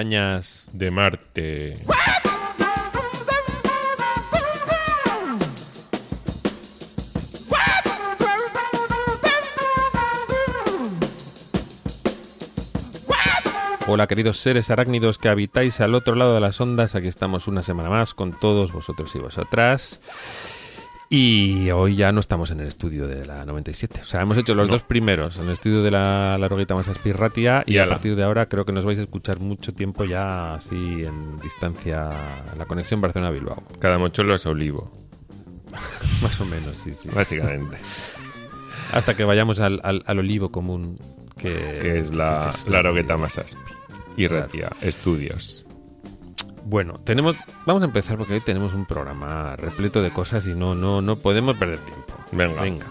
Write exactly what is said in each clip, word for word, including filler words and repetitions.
montañas de Marte. Hola queridos seres arácnidos que habitáis al otro lado de las ondas, aquí estamos una semana más con todos vosotros y vosotras. Y hoy ya no estamos en el estudio de la noventa y siete, o sea, hemos hecho los no. dos primeros en el estudio de la Larogueta Masaspi Ratia y, y a partir de ahora creo que nos vais a escuchar mucho tiempo ya así en distancia, la conexión Barcelona-Bilbao. Cada mocholo es olivo. Más o menos, sí, sí. Básicamente. Hasta que vayamos al, al, al olivo común. Que, que es la Larogueta Masaspi y Ratia claro. Estudios. Bueno, tenemos, vamos a empezar porque hoy tenemos un programa repleto de cosas y no, no, no podemos perder tiempo. Venga. Venga.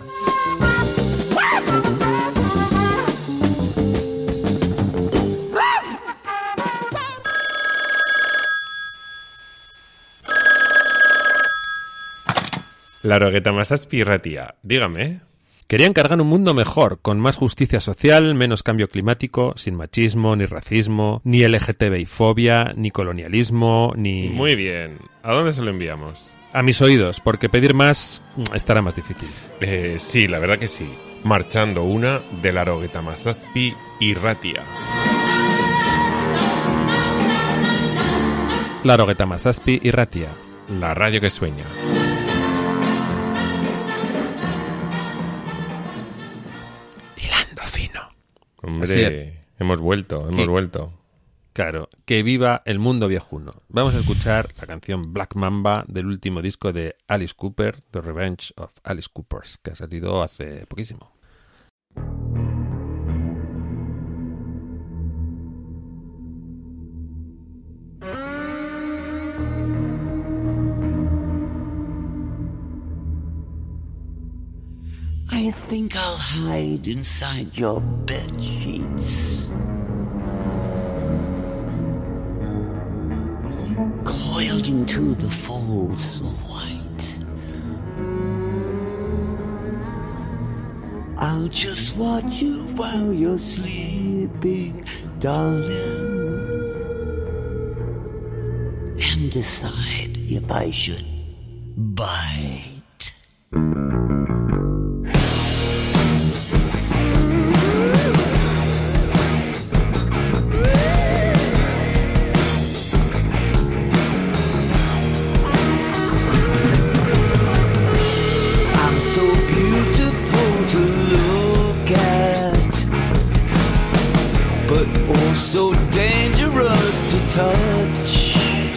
Larogueta Masaspi y Ratia, dígame. Querían cargar un mundo mejor, con más justicia social, menos cambio climático, sin machismo, ni racismo, ni L G T B I fobia, ni colonialismo, ni... Muy bien. ¿A dónde se lo enviamos? A mis oídos, porque pedir más estará más difícil. Eh, sí, la verdad que sí. Marchando una de Larogueta Masaspi y Ratia. Larogueta Masaspi y Ratia. La radio que sueña. Hombre, hemos vuelto, hemos que, vuelto. Claro, que viva el mundo viejuno. Vamos a escuchar la canción Black Mamba del último disco de Alice Cooper, The Revenge of Alice Coopers, que ha salido hace poquísimo. I think I'll hide inside your bed sheets, coiled into the folds of white. I'll just watch you while you're sleeping, darling, and decide if I should bite. So dangerous to touch.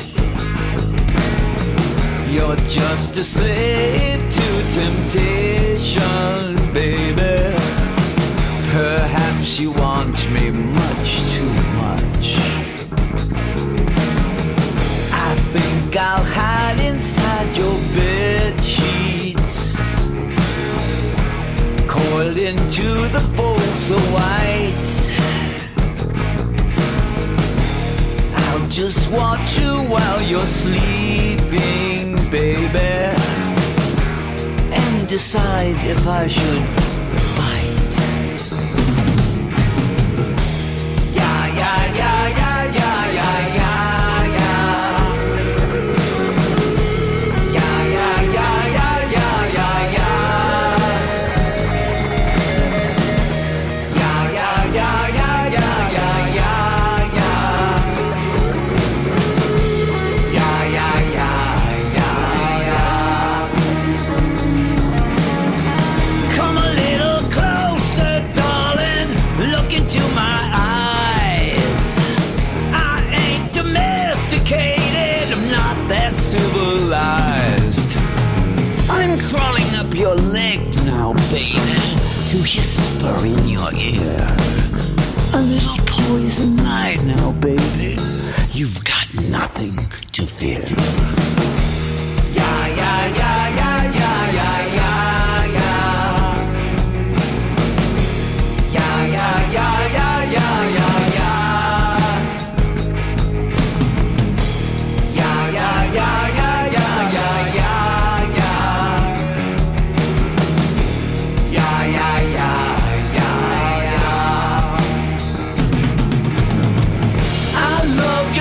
You're just a slave to temptation, baby. Perhaps you want me much too much. I think I'll hide inside your bed sheets, coiled into the folds so white. Just watch you while you're sleeping, baby, and decide if I should bite. Yeah, yeah, yeah, yeah, yeah, yeah, yeah, yeah. Yeah, yeah, yeah, yeah, yeah, yeah, yeah. Yeah, yeah, yeah, yeah, yeah, yeah, yeah. I'm crawling up your leg now, baby, to whisper in your ear a little poison lie now, baby. You've got nothing to fear. Yeah, yeah, yeah, yeah, yeah, yeah, yeah, yeah. Yeah, yeah, yeah, yeah, yeah, yeah, yeah. Yeah, yeah, yeah, yeah, yeah, yeah, yeah, yeah. Yeah, yeah, yeah, yeah, yeah. I love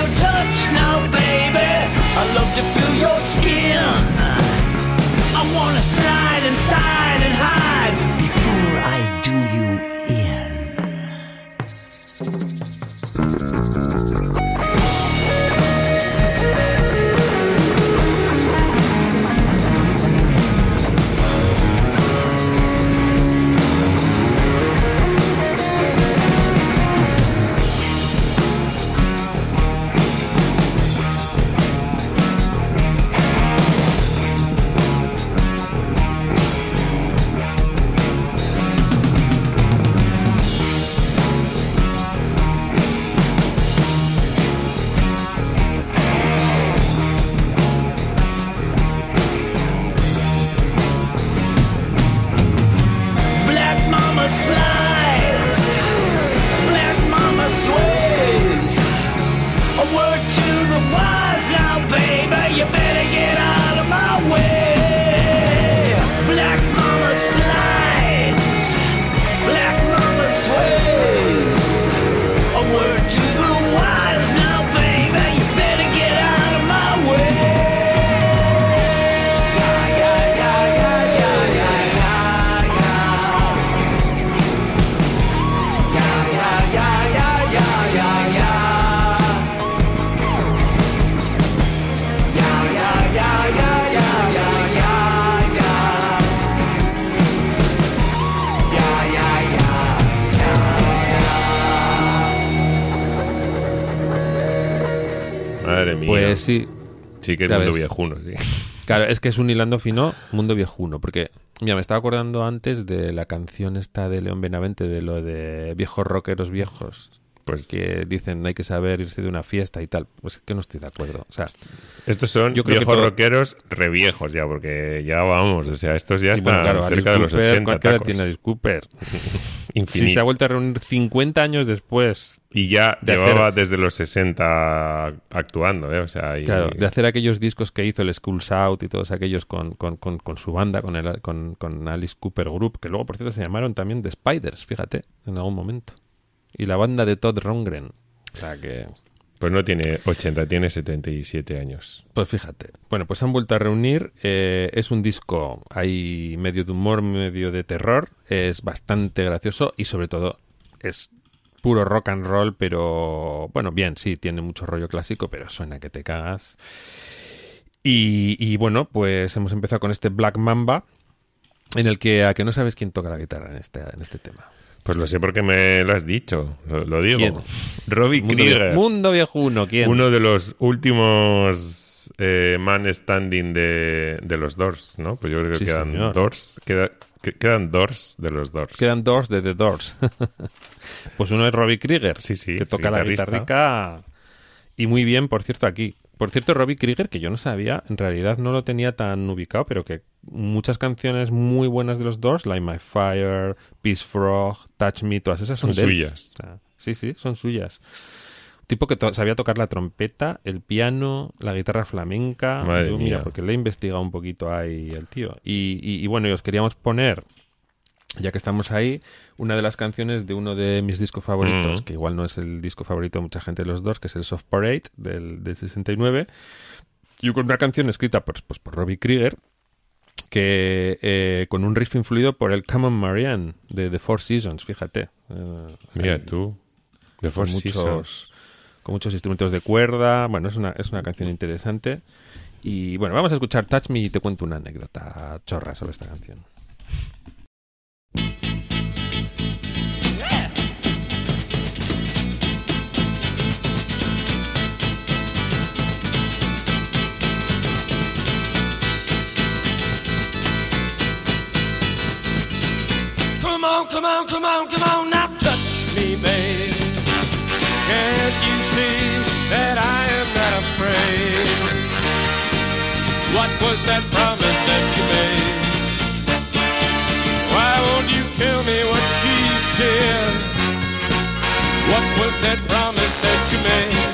Pues sí. Sí que es Ya mundo ves. viejuno, sí. Claro, es que es un hilando fino, mundo viejuno, porque, mira, me estaba acordando antes de la canción esta de León Benavente, de lo de viejos rockeros viejos, Pues que dicen hay que saber irse de una fiesta y tal. Pues es que no estoy de acuerdo. O sea, estos son Yo creo que viejos todo- rockeros reviejos ya, porque ya vamos, o sea, estos ya sí, están bueno, claro, Alice cerca de los Cooper, ochenta ¿cuánta edad tacos. tiene Alice Cooper? Infinito. Si se ha vuelto a reunir cincuenta años después, Y ya de llevaba hacer- desde los sesenta actuando, ¿eh? O sea, y... claro, de hacer aquellos discos que hizo el Schools Out y todos aquellos con, con, con, con su banda, con, el, con, con Alice Cooper Group, que luego, por cierto, se llamaron también The Spiders, fíjate, en algún momento. Y la banda de Todd Rundgren. O sea que... Pues no tiene ochenta, tiene setenta y siete años. Pues fíjate. Bueno, pues se han vuelto a reunir. Eh, es un disco, hay medio de humor, medio de terror. Es bastante gracioso y sobre todo es puro rock and roll, pero bueno, bien, sí, tiene mucho rollo clásico, pero suena que te cagas. Y, y bueno, pues hemos empezado con este Black Mamba, en el que a que no sabes quién toca la guitarra en este, en este tema. Pues lo sé porque me lo has dicho, lo, lo digo. ¿Quién? Robbie Mundo, Krieger, vie- mundo viejuno, ¿quién? uno de los últimos eh, man standing de, de los Doors, ¿no? Pues yo creo que Sí, quedan señor. Doors, queda- que- quedan Doors de los Doors. Quedan Doors de The Doors. Pues uno es Robbie Krieger, Sí, sí, que toca la guitarrista. guitarrica y muy bien, por cierto, aquí. Por cierto, Robbie Krieger, que yo no sabía, en realidad no lo tenía tan ubicado, pero que muchas canciones muy buenas de los Doors, Light My Fire, Peace Frog, Touch Me, todas esas son, Son de él. suyas. O sea, sí, sí, son suyas. Un tipo que to- sabía tocar la trompeta, el piano, la guitarra flamenca. Madre Yo, mía. mira, porque le he investigado un poquito ahí el tío. Y, y, y bueno, y os queríamos poner, ya que estamos ahí, una de las canciones de uno de mis discos favoritos, Mm. que igual no es el disco favorito de mucha gente de los dos, que es el Soft Parade del, del sesenta y nueve. Y con una canción escrita pues, pues, por Robbie Krieger, que eh, con un riff influido por el Come On Marianne de The Four Seasons, fíjate. Eh, Mira ahí, tú, The con Four Seasons. muchos, con muchos instrumentos de cuerda. Bueno, es una, es una canción interesante. Y bueno, vamos a escuchar Touch Me y te cuento una anécdota chorra sobre esta canción. Come on, come on, come on, come on, now touch me, babe. Can't you see that I am not afraid? What was that promise that you made? Why won't you tell me what she said? What was that promise that you made?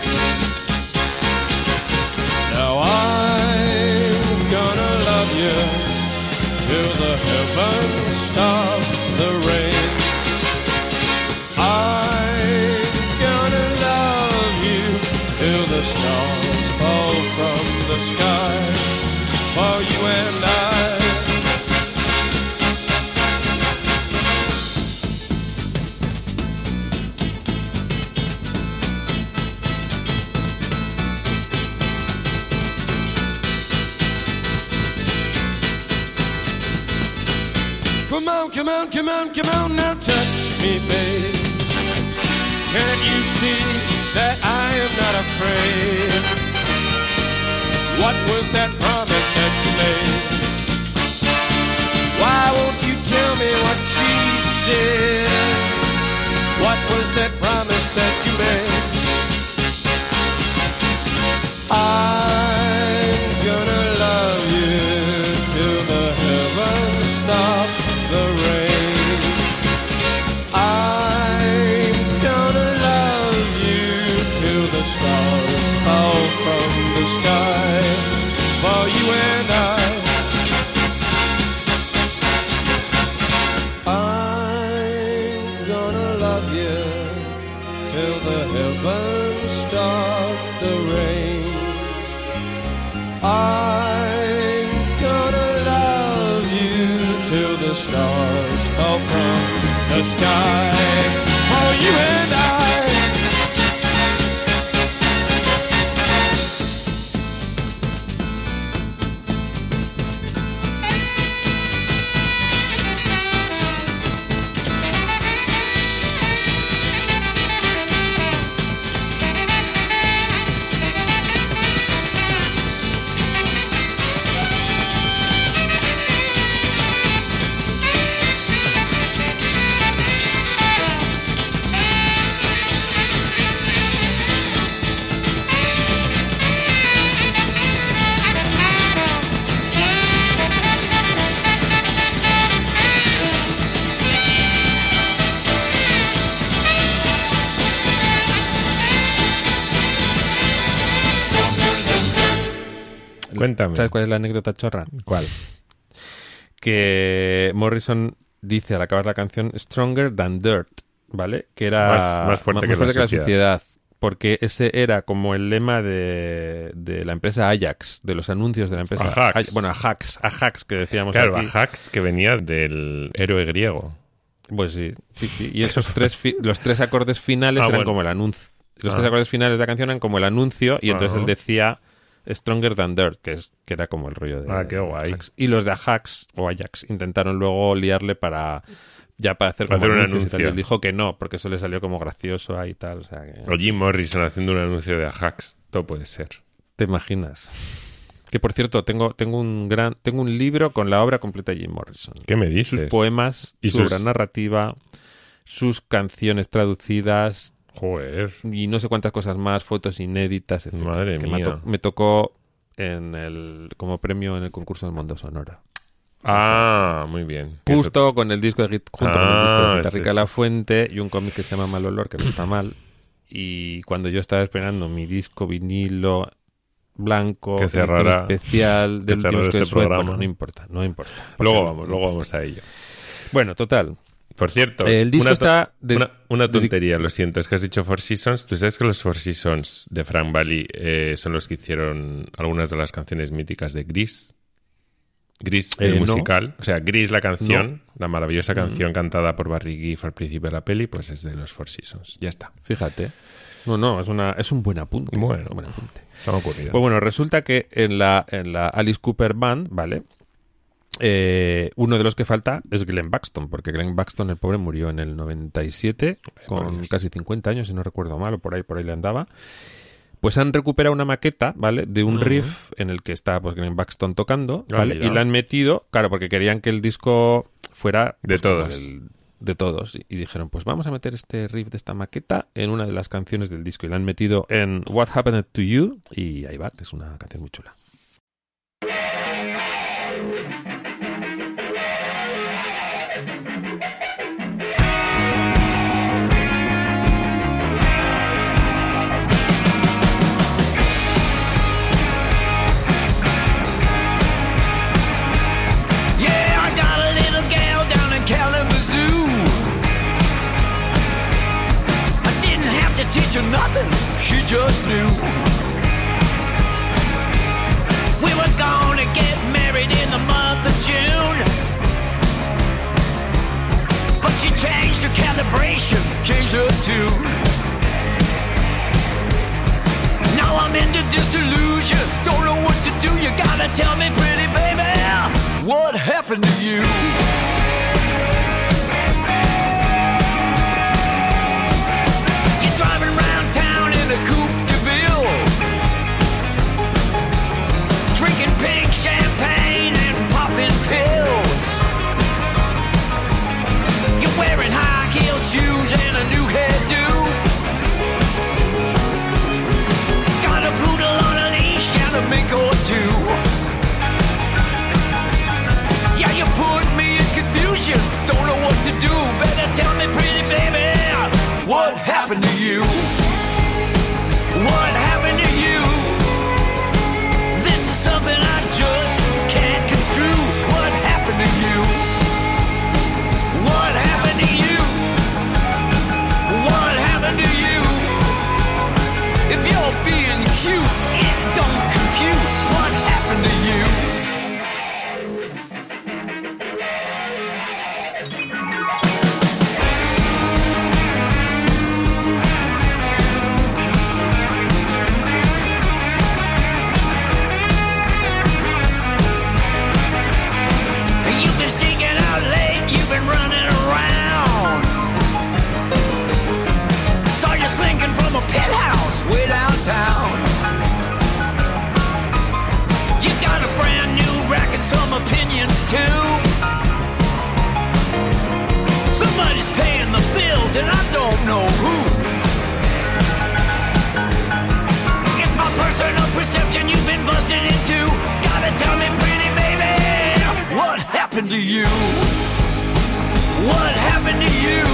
Now I'm gonna love you till the heavens stop the rain. I'm gonna love you till the stars fall from the sky for you and I. Come on, come on, come on, come on, now touch me, babe. Can't you see that I am not afraid? What was that promise that you made? Why won't you tell me what she said? What was that promise that you made? I'm gonna love you till the heavens stop the rain. I'm gonna love you till the stars fall from the sky for you and I. I'm gonna love you till the heavens stop the rain. I'm gonna love you till the stars fall from the sky for you and I. Cuéntame. ¿Sabes cuál es la anécdota chorra? ¿Cuál? Que Morrison dice al acabar la canción Stronger Than Dirt, ¿vale? Que era Más- más fuerte que la la sociedad. sociedad. Porque ese era como el lema de, de la empresa Ajax, de los anuncios de la empresa Ajax. Aj- bueno, Ajax, Ajax que decíamos Claro, aquí. Ajax, que venía del héroe griego. Pues sí, sí, sí. Y esos tres fi- los tres acordes finales Ah, eran bueno. como el anuncio. Los Ah. tres acordes finales de la canción eran como el anuncio y entonces Ajá. él decía Stronger Than Dirt, que es que era como el rollo de Ah, qué guay. Ajax. Y los de Ajax o Ajax intentaron luego liarle para ya para hacer, Para como hacer un anuncios y tal. anuncio. Y él dijo que no, porque eso le salió como gracioso ahí y tal, o sea que O Jim Morrison haciendo un anuncio de Ajax. Todo puede ser. te imaginas. Que por cierto, tengo tengo un gran tengo un libro con la obra completa de Jim Morrison. ¿Qué me dices? Sus poemas, Y su sus- obra narrativa, sus canciones traducidas, Joder. y no sé cuántas cosas más, fotos inéditas, etcétera, Madre que me, mía. to- me tocó en el como premio en el concurso del Mundo Sonoro. Ah, muy bien. Que eso- Justo con el disco de, Git- junto con el disco Ah, de Guitarrica sí. de la Fuente y un cómic que se llama Mal Olor, que no está mal. Y cuando yo estaba esperando mi disco vinilo blanco, Que edición cerrara- especial que del último cerrara disco de este Suede, programa. bueno, no importa, no importa. Luego Porque- vamos, luego vamos a ello. Bueno, total. Por cierto, El disco una, to- está de- una, una dedi- tontería, lo siento, es que has dicho Four Seasons. Tú sabes que los Four Seasons de Frank Valli eh, son los que hicieron algunas de las canciones míticas de Grease. Grease, el Eh, no. musical. O sea, Grease, la canción, la maravillosa canción cantada por Barry Gibb al principio de la peli, pues es de los Four Seasons. Ya está. Fíjate. No, no, es, una, es un buen apunte. Bueno. un buen apunte. Se me ha ocurrido. Pues bueno, resulta que en la, en la Alice Cooper Band, ¿vale? Eh, uno de los que falta es Glenn Buxton, porque Glenn Buxton, el pobre, murió en el noventa y siete, por con Dios. casi cincuenta años, si no recuerdo mal, o por ahí, por ahí le andaba. Pues han recuperado una maqueta, ¿vale? De un Ujú. riff en el que está pues, Glenn Buxton tocando, Ah, ¿vale? mira. Y la han metido, claro, porque querían que el disco fuera... De pues, como todos. el- de todos. Y, y dijeron, pues vamos a meter este riff de esta maqueta en una de las canciones del disco. Y la han metido en What Happened to You, y ahí va, que es una canción muy chula. Yeah, I got a little gal down in Kalamazoo. I didn't have to teach her nothing, she just knew. We were gonna get married in the month of June, but she changed her calibration, changed her tune. Now I'm into disillusion, don't know what to do. You gotta tell me, pretty baby, what happened to you? You're driving around town in a coupe de ville, drinking pink champagne and popping pills. You're wearing high heel shoes and a new hairdo. Got a poodle on a leash and a mink or two. Yeah, you put me in confusion, don't know what to do. Better tell me, pretty baby, what happened to you? What happened to you? This is something I just can't construe. What happened to you? What happened to you? What happened to you? If you're being cute, it don't compute. What happened to you? You've been sneaking out late, you've been running around. Saw you slinking from a penthouse way downtown. You got a brand new rack and some opinions too. Somebody's paying the bills and I don't know who. It's my personal perception you've been busting into. Gotta tell me, pretty baby, what happened to you? What happened to you?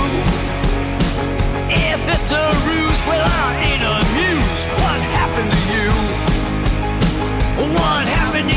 If it's a ruse, well, I ain't amused. What happened to you? What happened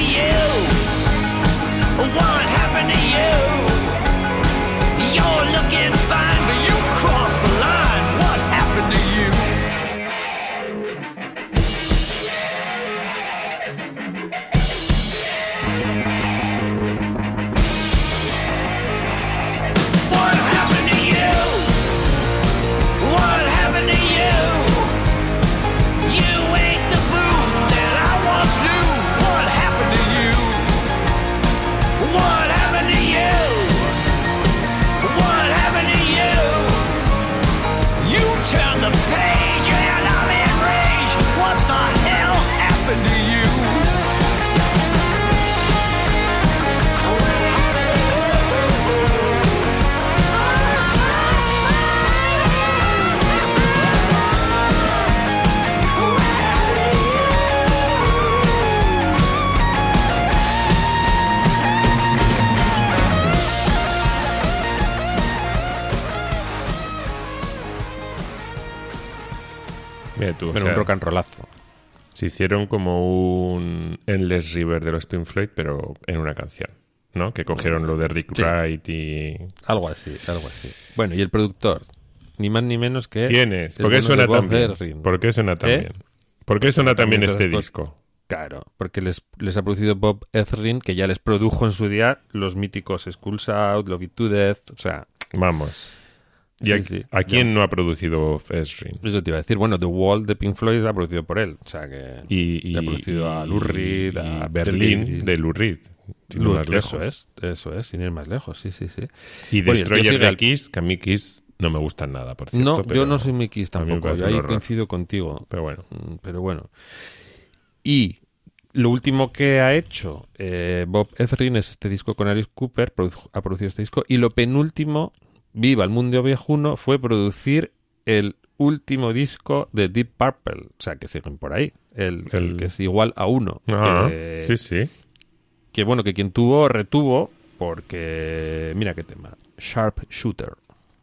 Mira tú, o Bueno, sea, un rock and rollazo. se hicieron como un Endless River de los Pink Floyd, pero en una canción, ¿no? Que cogieron lo de Rick Sí. Wright y... Algo así, algo así. Bueno, y el productor, ni más ni menos que... ¿Quién es? el ¿Por qué bueno suena de Bob tan bien? Ezrin. ¿Por qué suena tan ¿Eh? bien? ¿Por qué suena tan bien también este después- disco? Claro, porque les, les ha producido Bob Ezrin, que ya les produjo en su día los míticos Skulls Out, Love It to Death, o sea... Vamos. ¿Y Sí, a, sí, a quién ya. no ha producido Bob Ezrin? Eso te iba a decir. Bueno, The Wall de Pink Floyd ha producido por él. O sea que... Y, y, Le ha producido a Lou Reed, a Berlín Berlín. de Lou Reed. Sin ir Lou- más lejos. Eso es, eso es, sin ir más lejos, sí, sí, sí. Y Bueno, Destroyer yo sigo de al- Kiss, que a mí Kiss no me gustan nada, por cierto. No, yo pero no soy muy Kiss a mí me tampoco. parece Yo ahí un horror. coincido contigo. Pero bueno. Mm, Pero bueno. Y lo último que ha hecho eh, Bob Ezrin es este disco con Alice Cooper, produ- ha producido este disco, y lo penúltimo, Viva el Mundo Viejuno, fue producir el último disco de Deep Purple, o sea, que siguen por ahí, el, el El- que es igual a uno. Ah, que, sí, sí. que bueno, que quien tuvo, retuvo, porque, mira qué tema, Sharp Shooter.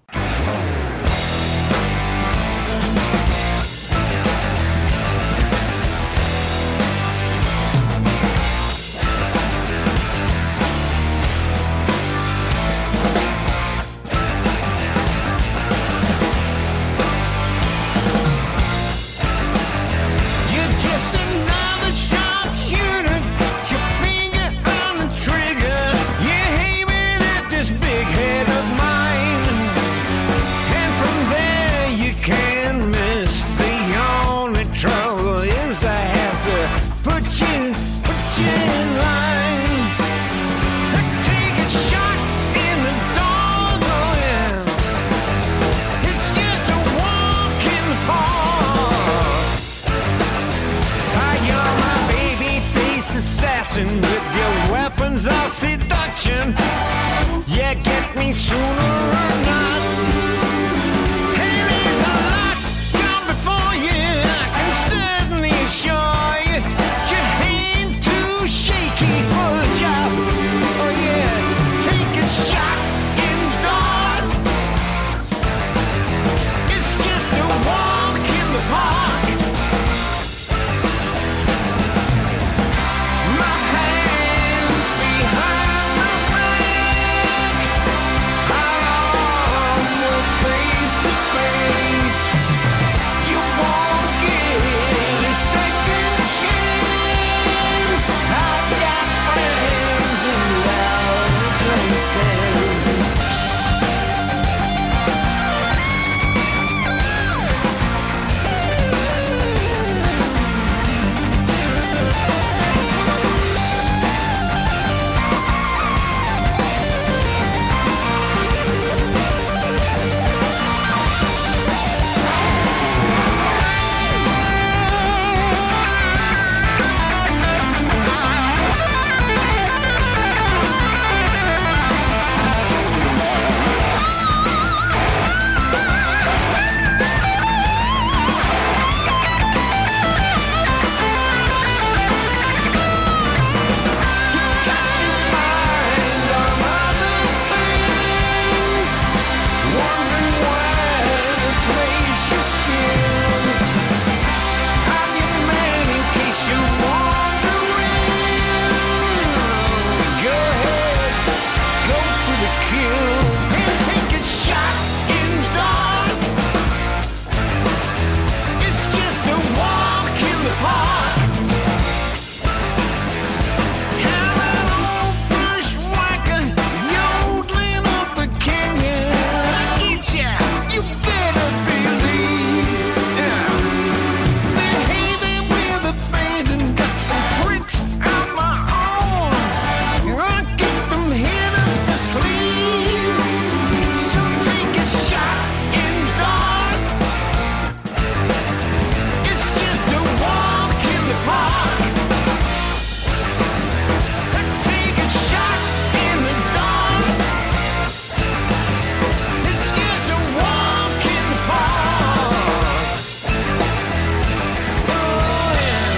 You're just another sharpshooter. Your finger on the trigger. You're aiming at this big head of mine. And from there you can miss. The only trouble is I have to put you, put you in line. Take a shot in the dark, oh yeah. It's just a walk in the park. Ah, you're my baby face assassin with your weapons of seduction. Yeah, get me sooner or not. Hey, there's a lot come before you. I can certainly assure you. Your hand too shaky for the job. Oh yeah, take a shot in the dark. It's just a walk in the park. My hands behind my back. Our arms were face to face. You won't get a second chance. I've got friends in loud places. Got your mind on other things, wondering where to place your skills. I'm your man in case you're wondering. Go ahead, go for the kill and take a shot in the dark. It's just a walk in the park. Hello, bushwhacker, yodeling up the canyon. I get ya, you better believe. Yeah. Behaving with abandon, got some tricks of my own. I get them hid up the sleeve. So take a shot in the dark. It's just a walk in the park. Take a shot in the dark. It's just a walk in the park. Oh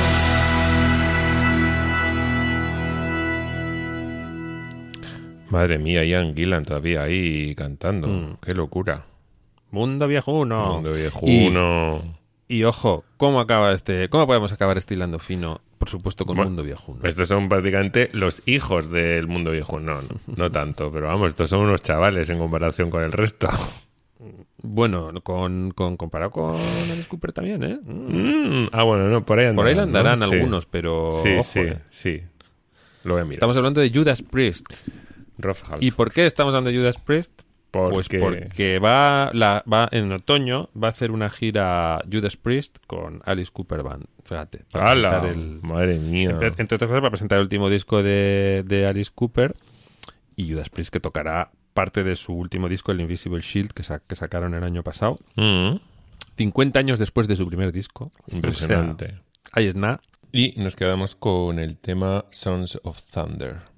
yeah. Madre mía, Ian Gillan todavía ahí cantando. Mm. Qué locura. Mundo Viejuno. Mundo viejuno. Y ojo, ¿cómo acaba este, cómo podemos acabar este hilando fino? Por supuesto, con Bueno, Mundo Viejuno. Estos son prácticamente los hijos del Mundo Viejuno. No, no, no tanto, pero vamos, estos son unos chavales en comparación con el resto. Bueno, con, con comparado con Alice Cooper también, ¿eh? Mm, ah, bueno, no, por ahí andarán. Por ahí le andarán ¿no? Sí. algunos, pero Sí, ojo, sí, eh. sí. Lo voy a mirar. Estamos hablando de Judas Priest. Rolf Halford. ¿Y por qué estamos hablando de Judas Priest? Porque... Pues porque va, la, va en otoño, va a hacer una gira Judas Priest con Alice Cooper Band. Fíjate. Para ¡Hala! presentar el, Madre mía. entre, entre otras cosas, para presentar el último disco de, de Alice Cooper y Judas Priest, que tocará parte de su último disco, el Invisible Shield, que, sa- que sacaron el año pasado. Mm, cincuenta años después de su primer disco. impresionante. O sea, ahí es nada. Y nos quedamos con el tema Sons of Thunder.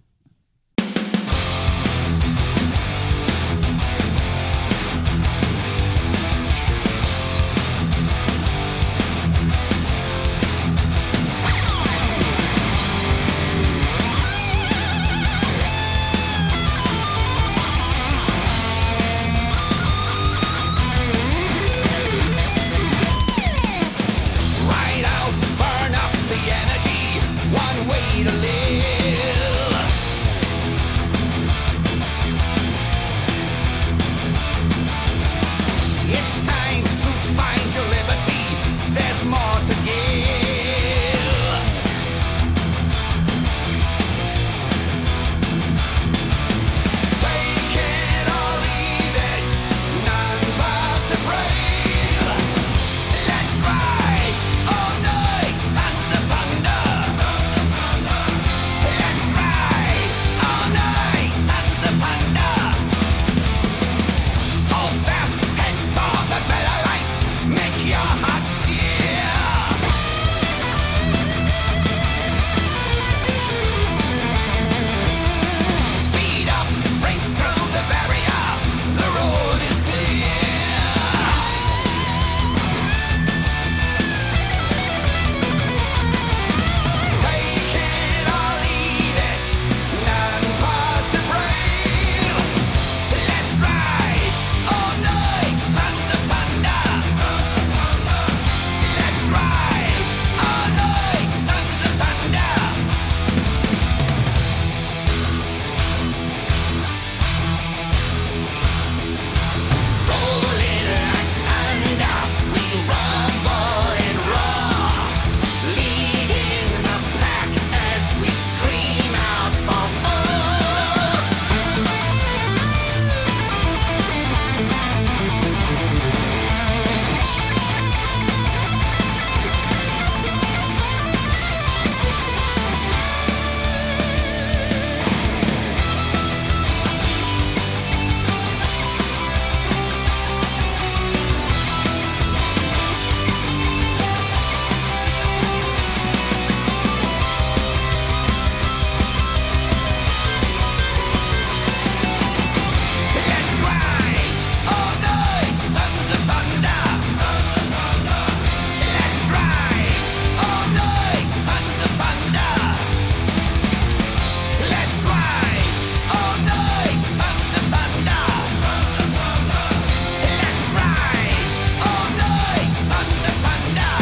Ride out, burn up the energy. One way to live. It's time to find your liberty. There's more to give. Take it or leave it. None but the brave. Let's ride all night, sons of thunder. Let's ride all night, sons of thunder. Hold fast and for the better life. Make your heart steer. Speed up, break through the barrier. The road is clear. Take it or leave it, none but the brave. Let's ride all night, sons of thunder. Let's ride all night, sons of thunder. Rolling like thunder, we rumble and roar, leading the pack as we scream out for more. Let's ride all night, sons of thunder. Let's ride all night, sons of thunder. Let's ride all night, sons of thunder. Let's ride all night, sons of thunder.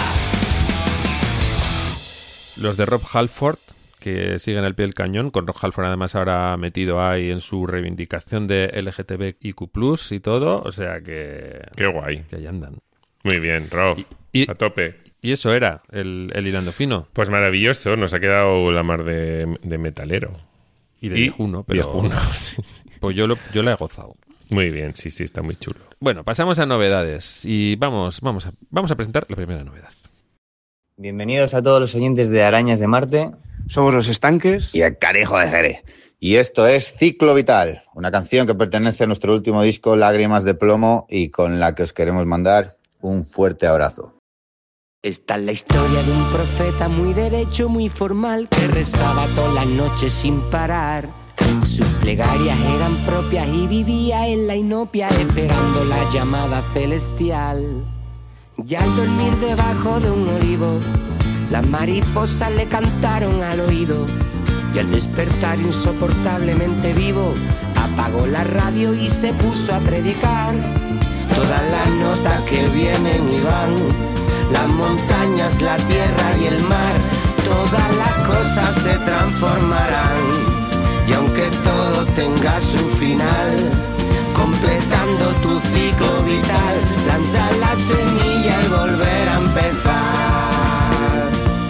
Los de Rob Halford, que siguen al pie del cañón, con Rob Halford además ahora metido ahí en su reivindicación de L G T B I Q plus, y todo, o sea que, Qué guay. que ahí andan. Muy bien, Rolf. Y- y- a tope. Y eso era el, el hilando fino. Pues maravilloso. Nos ha quedado la mar de, de metalero. Y de viejuno, pero viejuno, sí, sí. pues yo, lo, yo la he gozado. Muy bien, sí, sí, está muy chulo. Bueno, pasamos a novedades y vamos, vamos, a, vamos a presentar la primera novedad. Bienvenidos a todos los oyentes de Arañas de Marte. Somos los estanques. Y el Carejo de Jerez. Y esto es Ciclo Vital, una canción que pertenece a nuestro último disco Lágrimas de Plomo y con la que os queremos mandar un fuerte abrazo. Esta es la historia de un profeta muy derecho, muy formal, que rezaba todas las noches sin parar. Sus plegarias eran propias y vivía en la inopia esperando la llamada celestial. Y al dormir debajo de un olivo, las mariposas le cantaron al oído. Y al despertar insoportablemente vivo, apagó la radio y se puso a predicar. Todas las notas que vienen y van, las montañas, la tierra y el mar, todas las cosas se transformarán. Y aunque todo tenga su final, completando tu ciclo vital, plantar la semilla y volver a empezar.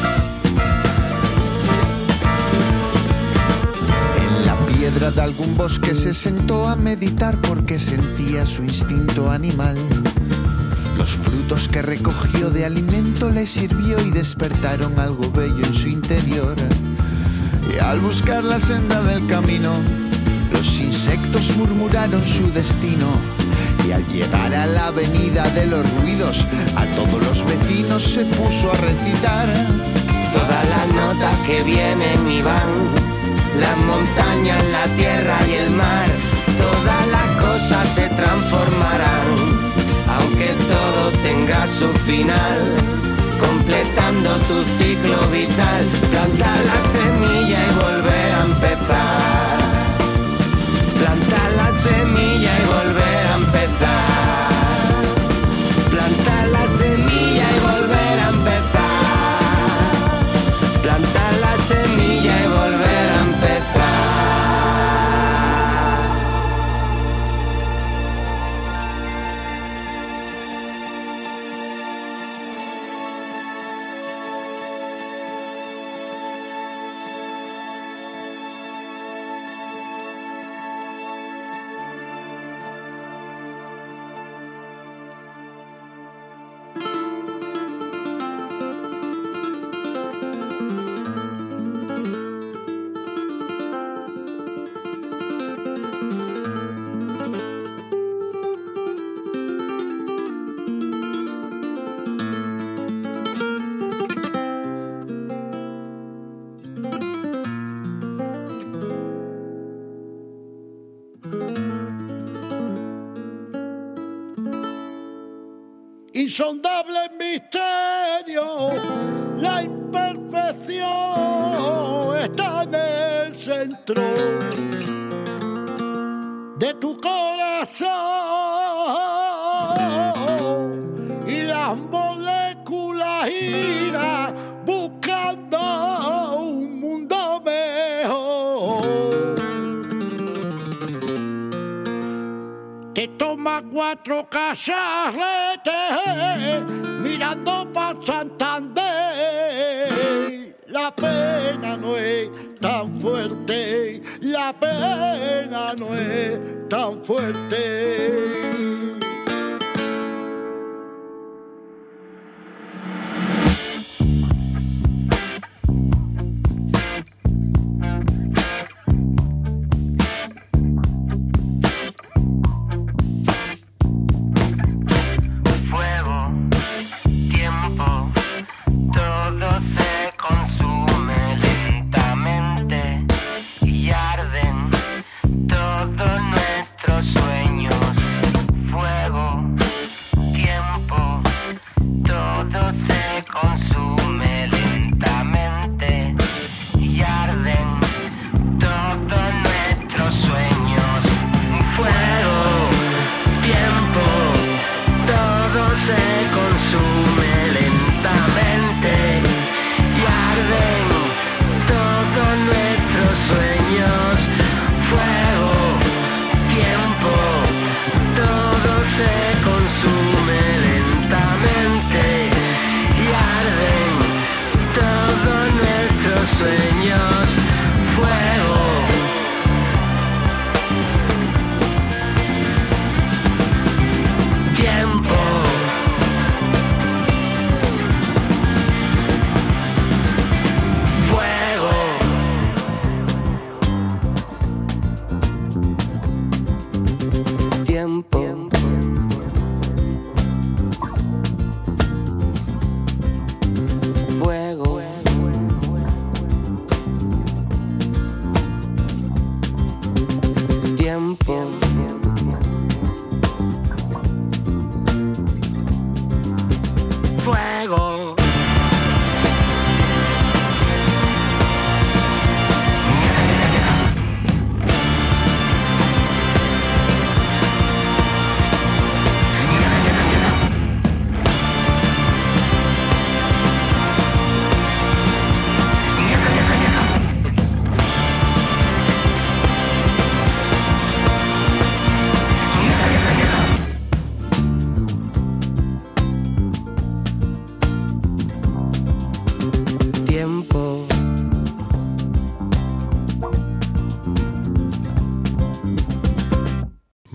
En la piedra de algún bosque se sentó a meditar porque sentía su instinto animal. Los frutos que recogió de alimento le sirvió y despertaron algo bello en su interior. Y al buscar la senda del camino, los insectos murmuraron su destino. Y al llegar a la avenida de los ruidos, a todos los vecinos se puso a recitar. Todas las notas que vienen y van, las montañas, la tierra y el mar, todas las cosas se transformarán. Aunque todo tenga su final, completando tu ciclo vital, plantar la semilla y volver a empezar. Plantar la semilla y volver a empezar. Plantar la semilla y volver a empezar. Plantar la semilla y volver a empezar. Insondable misterio, la imperfección está en el centro de tu corazón y las moléculas giran buscando un mundo mejor. Te toma cuatro cacharetes mirando pa' Santander. La pena no es tan fuerte, la pena no es tan fuerte.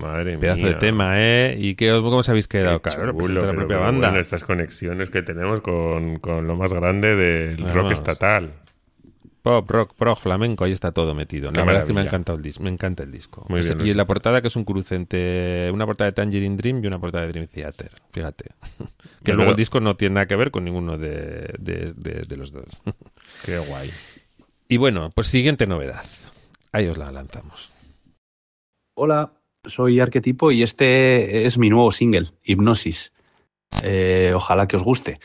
Madre Pedazo mía. de tema, ¿eh? ¿Y qué, cómo os habéis quedado? Qué Claro, chulo, pues entre la pero propia qué banda. bueno, estas conexiones que tenemos con, con lo más grande del Vamos. rock estatal. Pop, rock, prog, flamenco, ahí está todo metido. Qué La verdad es que me ha maravilla. encantado el disco, me encanta el disco. Muy O sea, bien, y los la está- portada que es un cruce entre una portada de Tangerine Dream y una portada de Dream Theater, fíjate. Que Pero- luego el disco no tiene nada que ver con ninguno de, de, de, de los dos. Qué guay. Y bueno, pues siguiente novedad. Ahí os la lanzamos. Hola, soy Arquetipo y este es mi nuevo single, Hipnosis. Eh, ojalá que os guste.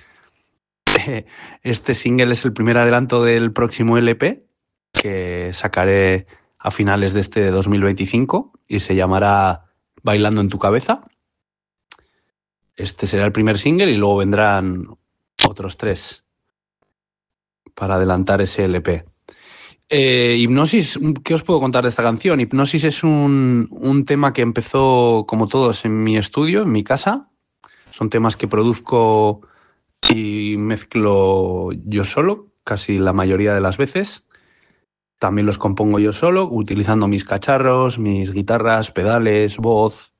Este single es el primer adelanto del próximo L P que sacaré a finales de este dos mil veinticinco y se llamará Bailando en tu cabeza. Este será el primer single y luego vendrán otros tres para adelantar ese L P. Eh, Hipnosis, ¿qué os puedo contar de esta canción? Hipnosis es un, un tema que empezó, como todos, en mi estudio, en mi casa. Son temas que produzco y mezclo yo solo, casi la mayoría de las veces. También los compongo yo solo, utilizando mis cacharros, mis guitarras, pedales, voz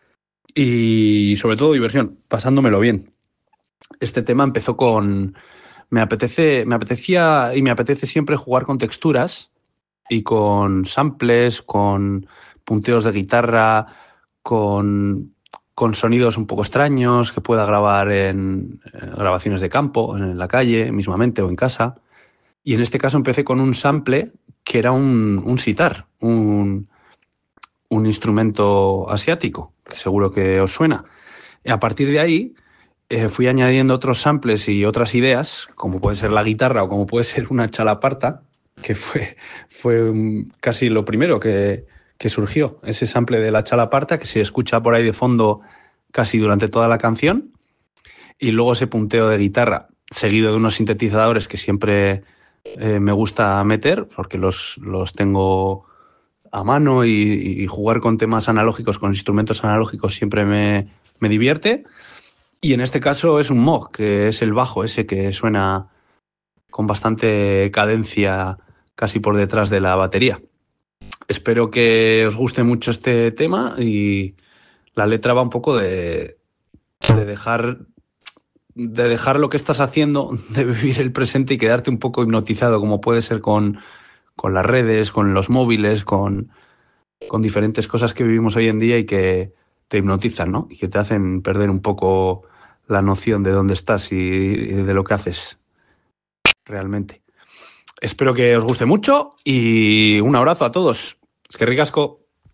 y sobre todo diversión, pasándomelo bien. Este tema empezó con... Me apetece, me apetecía y me apetece siempre jugar con texturas y con samples, con punteos de guitarra, con, con sonidos un poco extraños que pueda grabar en eh, grabaciones de campo, en la calle, mismamente o en casa. Y en este caso empecé con un sample que era un, un sitar, un, un instrumento asiático, que seguro que os suena. Y a partir de ahí... Eh, fui añadiendo otros samples y otras ideas, como puede ser la guitarra o como puede ser una chalaparta, que fue, fue um, casi lo primero que, que surgió, ese sample de la chalaparta que se escucha por ahí de fondo casi durante toda la canción, y luego ese punteo de guitarra, seguido de unos sintetizadores que siempre eh, me gusta meter, porque los, los tengo a mano y, y jugar con temas analógicos, con instrumentos analógicos siempre me, me divierte. Y en este caso es un Moog, que es el bajo ese que suena con bastante cadencia casi por detrás de la batería. Espero que os guste mucho este tema y la letra va un poco de, de dejar de dejar lo que estás haciendo, de vivir el presente y quedarte un poco hipnotizado, como puede ser con, con las redes, con los móviles, con, con diferentes cosas que vivimos hoy en día y que te hipnotizan, ¿no? Y que te hacen perder un poco la noción de dónde estás y, y de lo que haces realmente. Espero que os guste mucho y un abrazo a todos. Es que ricasco.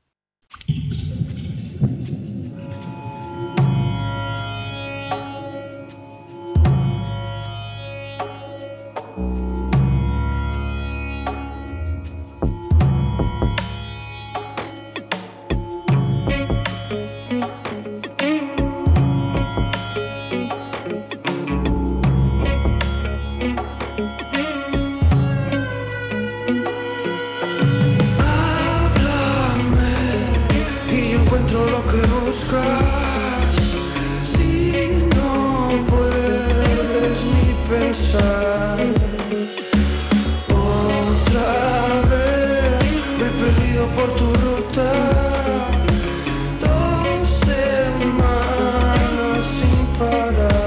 Y yo encuentro lo que buscas. Si no puedes ni pensar, otra vez me he perdido por tu ruta. Dos semanas sin parar.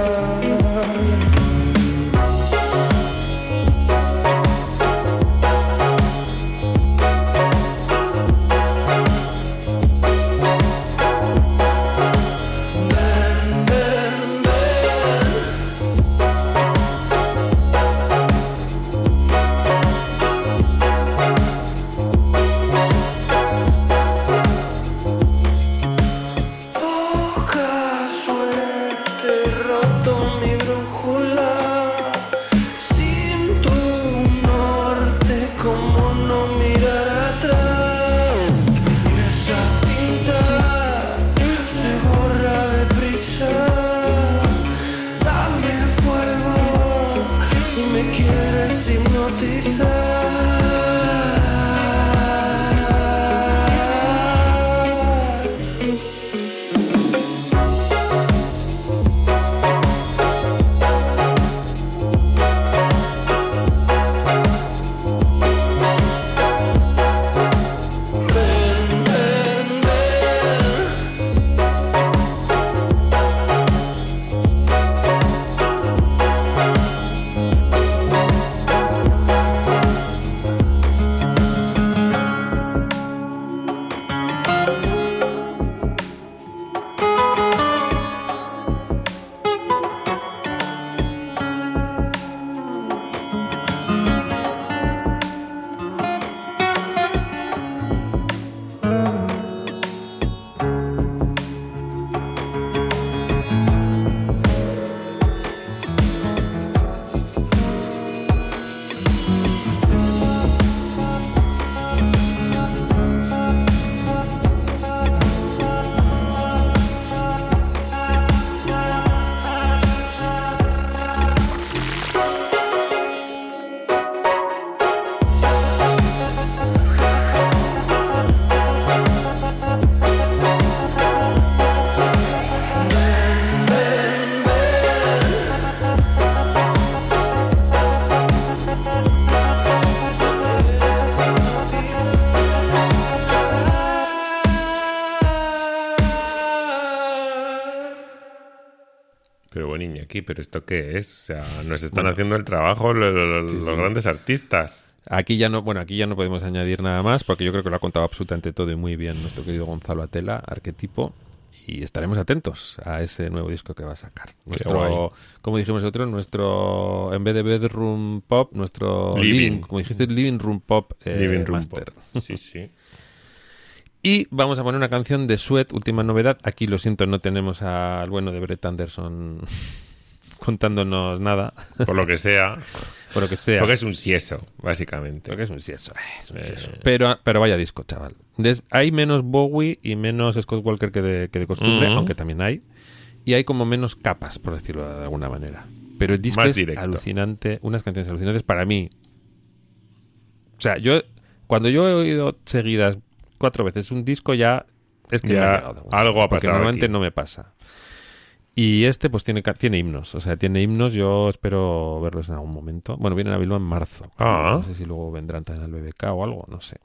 bueno, Iñaki, ¿pero esto qué es? O sea, nos están bueno, haciendo el trabajo los, los, sí, sí. los grandes artistas. Aquí ya no, bueno, aquí ya no podemos añadir nada más, porque yo creo que lo ha contado absolutamente todo y muy bien nuestro querido Gonzalo Atela, Arquetipo, y estaremos atentos a ese nuevo disco que va a sacar. Nuestro, como dijimos nosotros, nuestro, en vez de Bedroom Pop, nuestro Living, living como dijiste, Living Room Pop eh, Living Room Master. Pop. Sí, sí. Y vamos a poner una canción de Sweat, última novedad. Aquí, lo siento, no tenemos al bueno de Brett Anderson contándonos nada. Por lo que sea. Por lo que sea. Porque es un sieso, básicamente. Porque es un sieso. Es un eh... sieso. Pero, pero vaya disco, chaval. Des, hay menos Bowie y menos Scott Walker que de, que de costumbre, uh-huh. aunque también hay. Y hay como menos capas, por decirlo de alguna manera. Pero el disco Más es directo. alucinante. Unas canciones alucinantes para mí. O sea, yo cuando yo he oído seguidas cuatro veces un disco ya es que ya me ha llegado, algo ha pasado porque normalmente aquí. No me pasa. Y este pues tiene tiene himnos, o sea, tiene himnos, yo espero verlos en algún momento. Bueno, vienen a Bilbao en marzo. Ah. No sé si luego vendrán también al B B K o algo, no sé.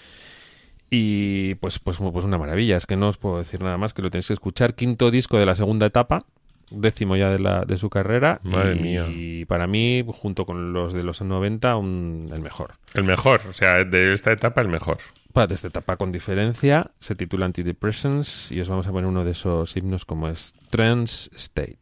Y pues pues pues una maravilla, es que no os puedo decir nada más, que lo tenéis que escuchar. Quinto disco de la segunda etapa, décimo ya de la de su carrera. Madre y, mía. Y para mí, junto con los de los noventa, un, el mejor. El mejor, o sea, de esta etapa el mejor. De esta etapa con diferencia, se titula Antidepressants y os vamos a poner uno de esos himnos como es Trance State.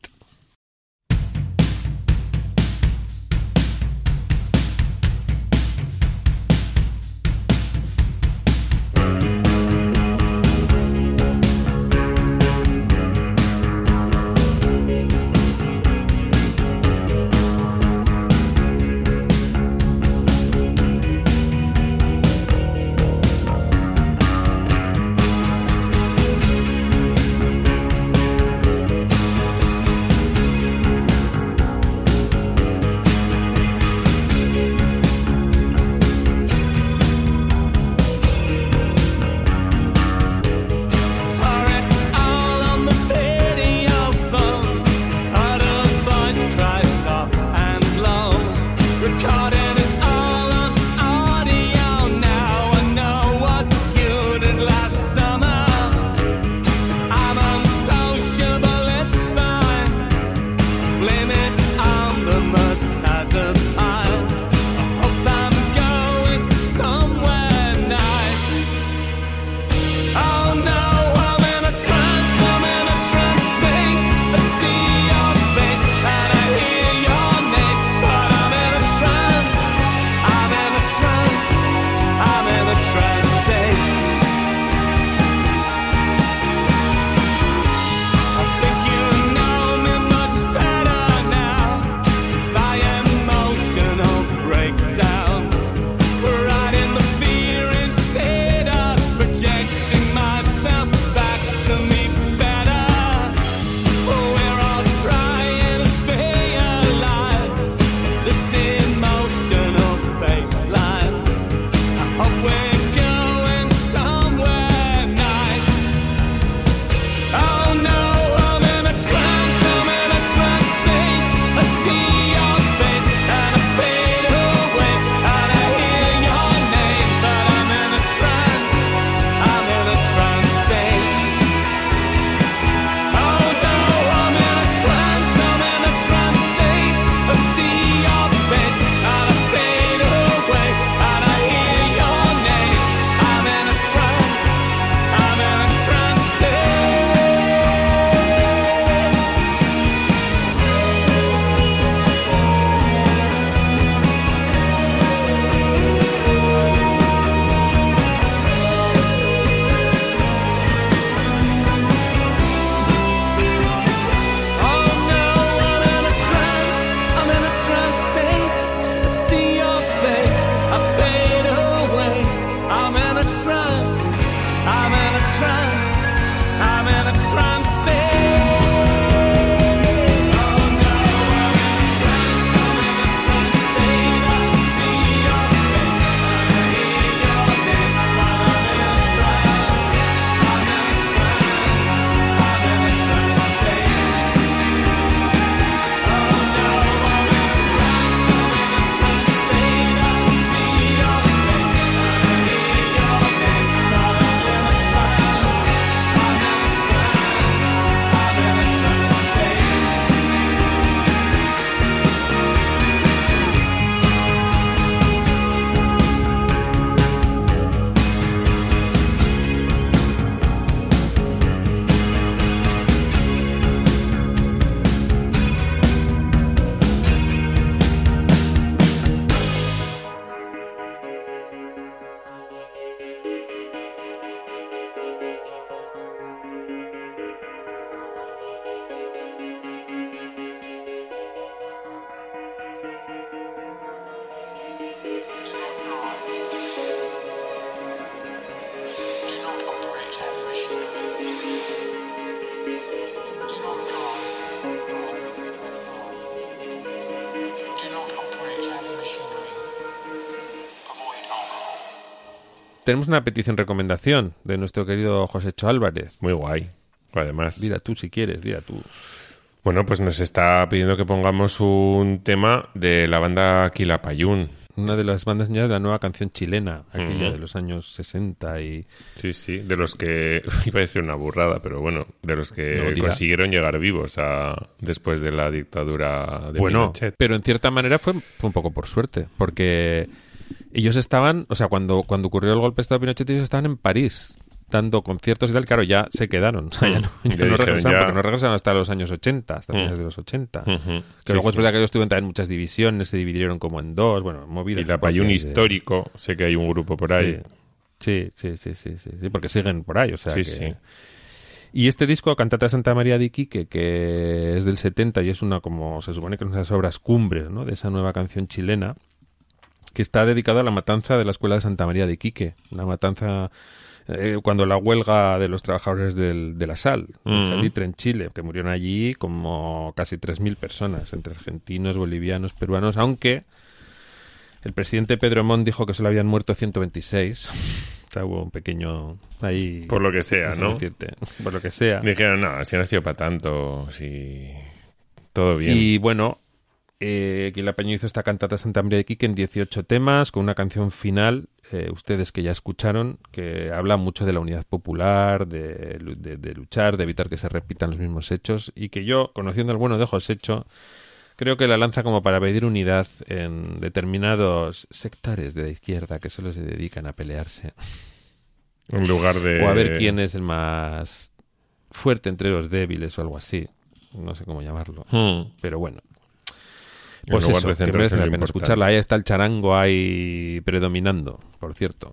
tenemos una petición recomendación de nuestro querido Josécho Álvarez. Muy guay, además. Dila tú si quieres, dila tú. Bueno, pues nos está pidiendo que pongamos un tema de la banda Quilapayún. Una de las bandas de la nueva canción chilena, aquella Mm. de los años sesenta y... Sí, sí, de los que... Iba a decir una burrada, pero bueno, de los que No, dirá. consiguieron llegar vivos a, después de la dictadura de Bueno, Pinochet. pero en cierta manera fue, fue un poco por suerte, porque ellos estaban, o sea, cuando, cuando ocurrió el golpe de Estado de Pinochet, ellos estaban en París, dando conciertos y tal, claro, ya se quedaron, o sea, ya no, Y ya le no dijeron, regresaron, ya- porque no regresaron hasta los años ochenta, hasta Mm. finales de los ochenta. Ujú. Que Sí, luego es sí. verdad que ellos tuvieron también muchas divisiones, se dividieron como en dos, bueno, movidas. Quilapayún propias de- histórico, sé que hay un grupo por ahí. Sí, sí, sí, sí, sí, sí, porque siguen por ahí, o sea Sí, que... sí. Y este disco, Cantata Santa María de Iquique, que es del setenta y es una, como se supone que es una de las obras cumbres, ¿no?, de esa nueva canción chilena, que está dedicada a la matanza de la Escuela de Santa María de Iquique, una matanza eh, cuando la huelga de los trabajadores del, de la sal, del Mm. salitre en Chile, que murieron allí como casi tres mil personas, entre argentinos, bolivianos, peruanos, aunque el presidente Pedro Montt dijo que solo habían muerto ciento veintiséis. O sea, hubo un pequeño... ahí Por lo que sea, sé ¿no? decirte, por lo que sea. Dijeron, no, si no ha sido para tanto, si... Todo bien. Y bueno, eh, Quilapayún hizo esta cantata Santa María de Iquique en dieciocho temas, con una canción final, eh, ustedes que ya escucharon, que habla mucho de la unidad popular, de, lu- de- de luchar, de evitar que se repitan los mismos hechos, y que yo, conociendo al bueno de Josécho, creo que la lanza como para pedir unidad en determinados sectores de la izquierda que solo se dedican a pelearse. En lugar de... O a ver quién es el más fuerte entre los débiles o algo así. No sé cómo llamarlo. Hmm. Pero bueno. En Pues lugar eso, de que centrarse merece en la lo pena importante. escucharla. Ahí está el charango ahí predominando, por cierto.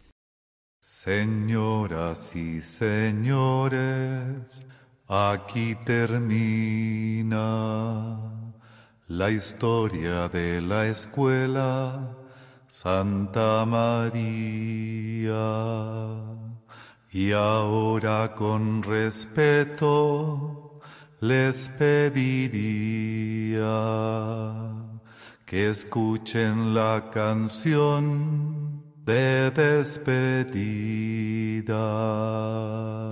Señoras y señores, aquí termina la historia de la escuela Santa María. Y ahora con respeto les pediría que escuchen la canción de despedida.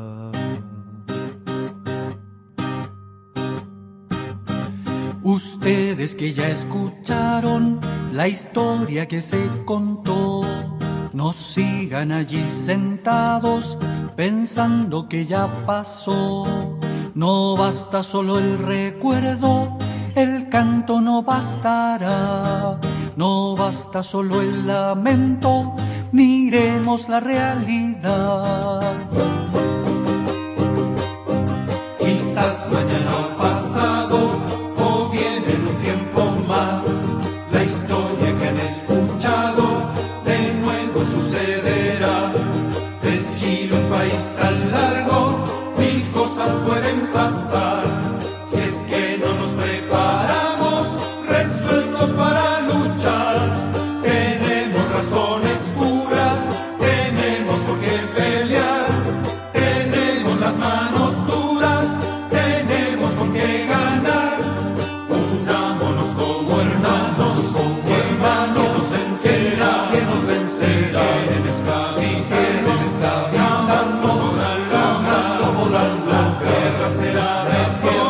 Ustedes que ya escucharon la historia que se contó, no sigan allí sentados pensando que ya pasó. No basta solo el recuerdo, el canto no bastará. No basta solo el lamento, miremos la realidad. Quizás mañana o pasado o bien en un tiempo más, la historia que han escuchado de nuevo sucederá. Es Chile un país tan largo, mil cosas pueden pasar. Si es que no nos preparamos, resueltos para luchar, tenemos razones puras, tenemos por qué pelear, tenemos las manos duras, tenemos con qué ganar. Unámonos como hermanos, como hermanos, que nos vencerá, que nos vencerá. Quieren esclavizarnos, esclavizarnos, como la luna, como la luna, guerra será de todos.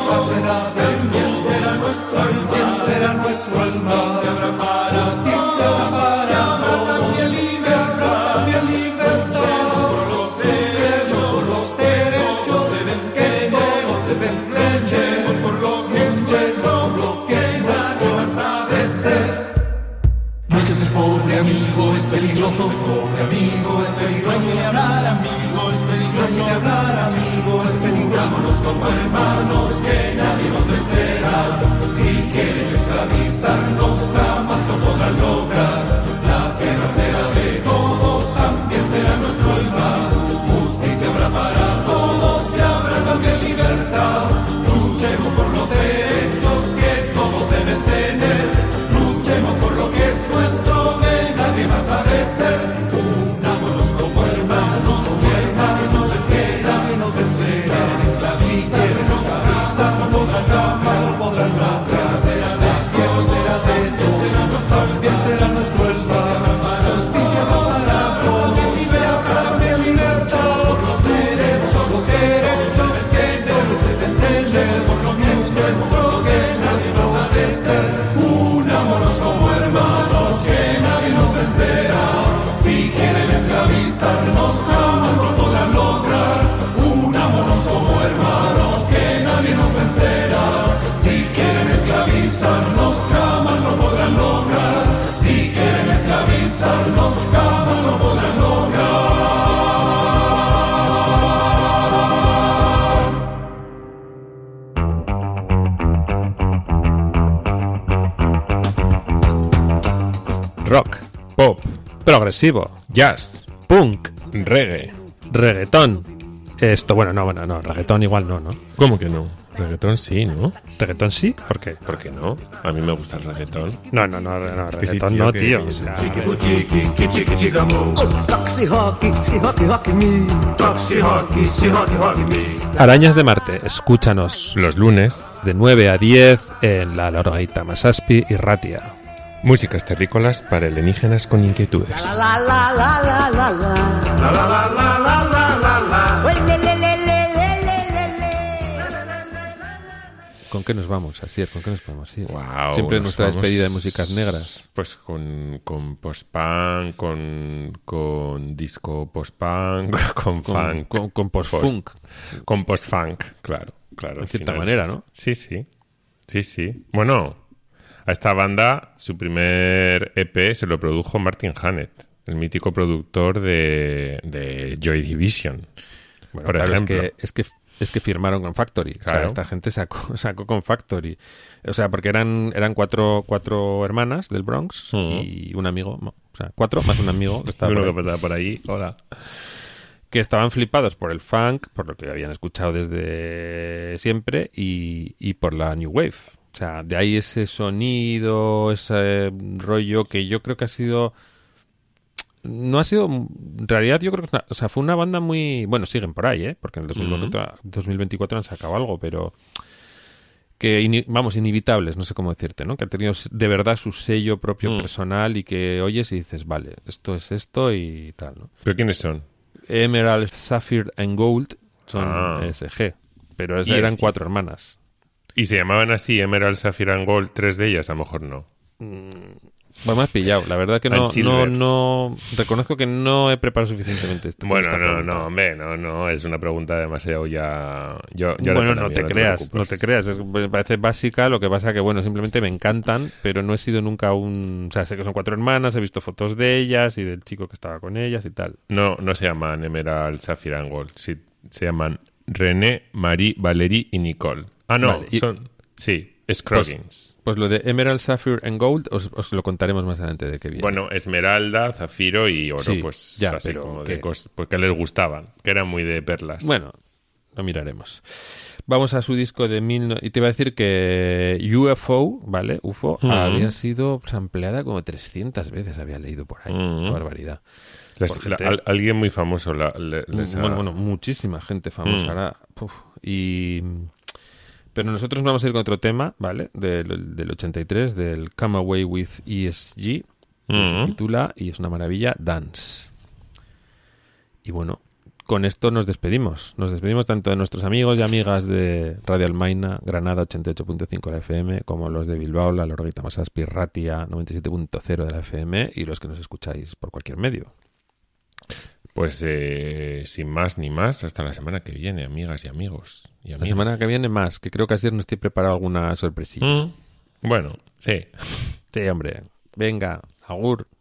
progresivo, jazz, punk, reggae, reggaetón. Esto, bueno, no, bueno, no, reggaetón igual no, ¿no? ¿Cómo que no? Reggaetón sí, ¿no? ¿Reggaetón sí? ¿Por qué? ¿Por qué no? A mí me gusta el reggaetón. No, no, no, no, Que sí, reggaetón tío, no, que- tío. que- O sea, Arañas de Marte, escúchanos Los lunes, de nueve a diez en la Lorgaita Masaspi y Ratia. músicas terrícolas para alienígenas con inquietudes. ¿Con qué nos vamos, Asier? ¿Con qué nos podemos ir? Wow, Siempre nos nuestra vamos- despedida de músicas negras. Pues con, con post-punk, con, con disco post-punk, con, Con, funk. con, con post-funk. Con post-funk, claro. claro De al cierta final manera, es- ¿no? Sí, sí. Sí, sí. Bueno, a esta banda, su primer E P se lo produjo Martin Hannett, el mítico productor de, de Joy Division. Bueno, por claro, ejemplo. Es que, es que, es que firmaron con Factory. O sea, Claro. esta gente sacó, sacó con Factory. O sea, porque eran, eran cuatro, cuatro hermanas del Bronx Ujú. y un amigo. no, O sea, cuatro más un amigo que estaba Uno por que ahí, pasaba por ahí. Hola. que estaban flipados por el funk, por lo que habían escuchado desde siempre, y, y por la New Wave. O sea, de ahí ese sonido, ese rollo que yo creo que ha sido... No ha sido... En realidad yo creo que... es una- o sea, fue una banda muy... Bueno, siguen por ahí, ¿eh? Porque en el dos mil veinticuatro, dos mil veinticuatro han sacado algo, pero... Que, ini- vamos, inevitables, no sé cómo decirte, ¿no? Que han tenido de verdad su sello propio Mm. personal y que oyes y dices, vale, esto es esto y tal, ¿no? ¿Pero quiénes son? Emerald, Sapphire and Gold son Ah. E S G, pero es- Y eran este. cuatro hermanas. ¿Y se llamaban así Emerald, Sapphire and Gold? Tres de ellas, a lo mejor no. Bueno, me has pillado. La verdad que And no, no, Silver. no... Reconozco que no he preparado suficientemente esto. Bueno, esta no, pregunta. no, hombre, no, no, es una pregunta demasiado ya... Yo, yo Bueno, haré no la te mía, creas, preocupes. no te creas. Es, me parece básica, lo que pasa que, bueno, simplemente me encantan, pero no he sido nunca un... O sea, sé que son cuatro hermanas, he visto fotos de ellas y del chico que estaba con ellas y tal. No, no se llaman Emerald, Sapphire and Gold. Sí, se llaman René, Marie, Valérie y Nicole. Ah, no, Vale, y- son... Sí, Scroggins. Pues lo de Emerald, Sapphire and Gold os, os lo contaremos más adelante de qué viene. Bueno, Esmeralda, Zafiro y Oro, Sí, pues ya, así pero como que- de cosas, pues que les gustaban, que eran muy de perlas. Bueno, lo miraremos. Vamos a su disco de mil... no- Y te iba a decir que U F O, ¿vale? U F O, Ujú. había sido sampleada como trescientas veces, había leído por ahí. Ujú. Qué barbaridad. Les- Por gente- la- al- alguien muy famoso la- le- les ha- bueno, bueno, muchísima gente famosa. Mm. Ahora, puf, y... Pero nosotros vamos a ir con otro tema, ¿vale? Del, del ochenta y tres, del Come Away With E S G, que Mm. se titula, y es una maravilla, Dance. Y bueno, con esto nos despedimos. Nos despedimos tanto de nuestros amigos y amigas de Radio Almaina, Granada ochenta y ocho punto cinco de la F M, como los de Bilbao, la Lorguita Masaspi, Ratia noventa y siete punto cero de la F M, y los que nos escucháis por cualquier medio. Pues eh, sin más ni más, hasta la semana que viene, amigas y amigos. Y La amigas. semana que viene más, que creo que ayer nos estoy preparado alguna sorpresilla. Mm. Bueno, sí. Sí, hombre. Venga, agur.